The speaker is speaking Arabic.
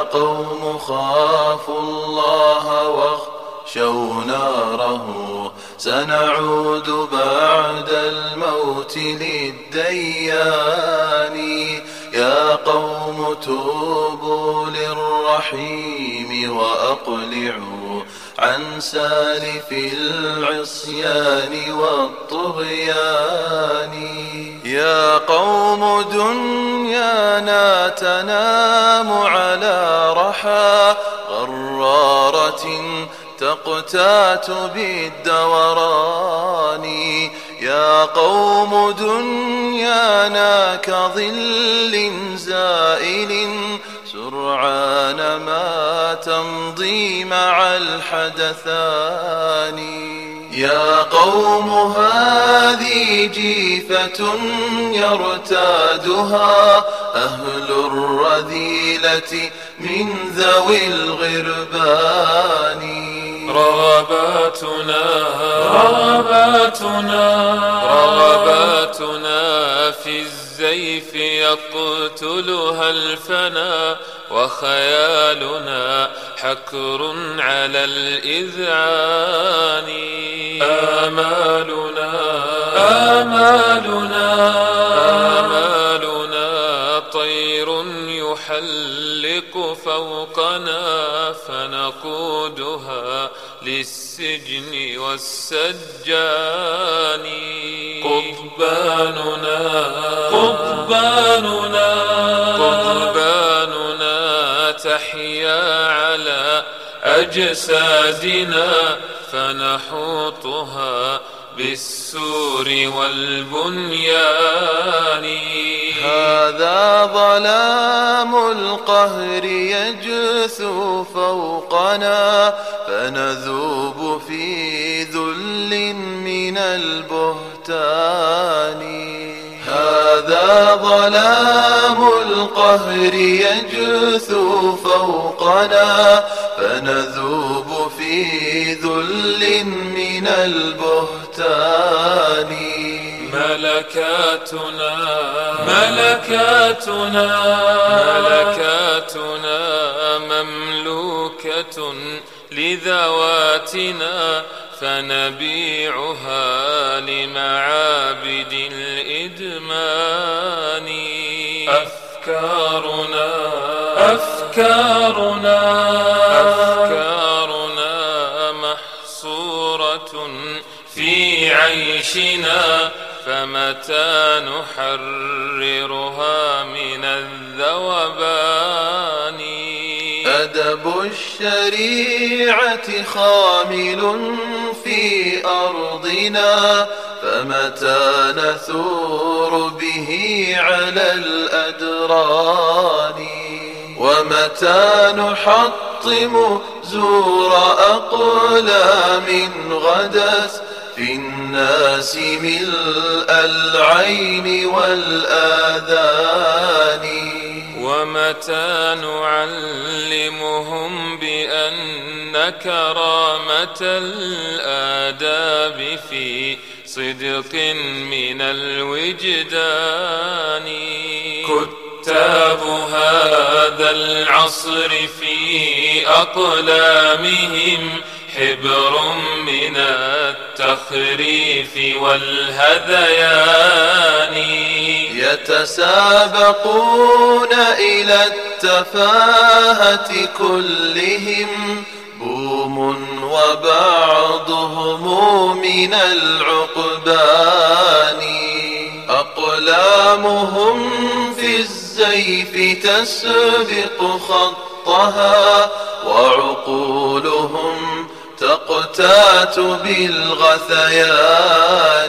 قوم خافوا الله واخشوا ناره، سنعود بعد الموت للديان. يا قوم توبوا للرحيم وأقلعوا عن سالف العصيان والطغيان. يا قوم دنيانا تنام على رحى غرارة تقتات بالدوران. يا قوم دنيانا كظل زائل سرعان ما تمضي مع الحدثان. يا قوم هذه جيفة يرتادها أهل الرذيلة من ذوي الغربان. رغباتنا في الزيف يقتلها الفنا، وخيالنا حكر على الإذعان. آمالنا طير يحلق فوقنا، فنقودها للسجن والسجان. قضباننا تحيا على أجسادنا، فنحوطها بالسور والبنيان. هذا ظلام القهر يجثو فوقنا، فنذوب في ذل من البهتان. هذا ظلام القهر يجثو فوقنا، فنذوب في ذل من البهتان. ملكاتنا مملوكة لذواتنا، فنبيعها لمعابد الإدمان. أفكارنا محصورة في عيشنا، فمتى نحررها من الذوبان. أدب الشريعة خامل في أرضنا، فمتى نثور به على الأدران. ومتى نحطم زور أقلام غدت في الناس ملء العين والآذان. ومتى نعلمهم بأن كرامة الآداب في صدق من الوجدان. كتاب هذا العصر في أقلامهم حبر من التخريف والهذيان. يتسابقون إلى التفاهة كلهم بوم وبعضهم من العقبان. أقلامهم في الزيف تسبق خطها، وعقولهم تقتات بالغثيان.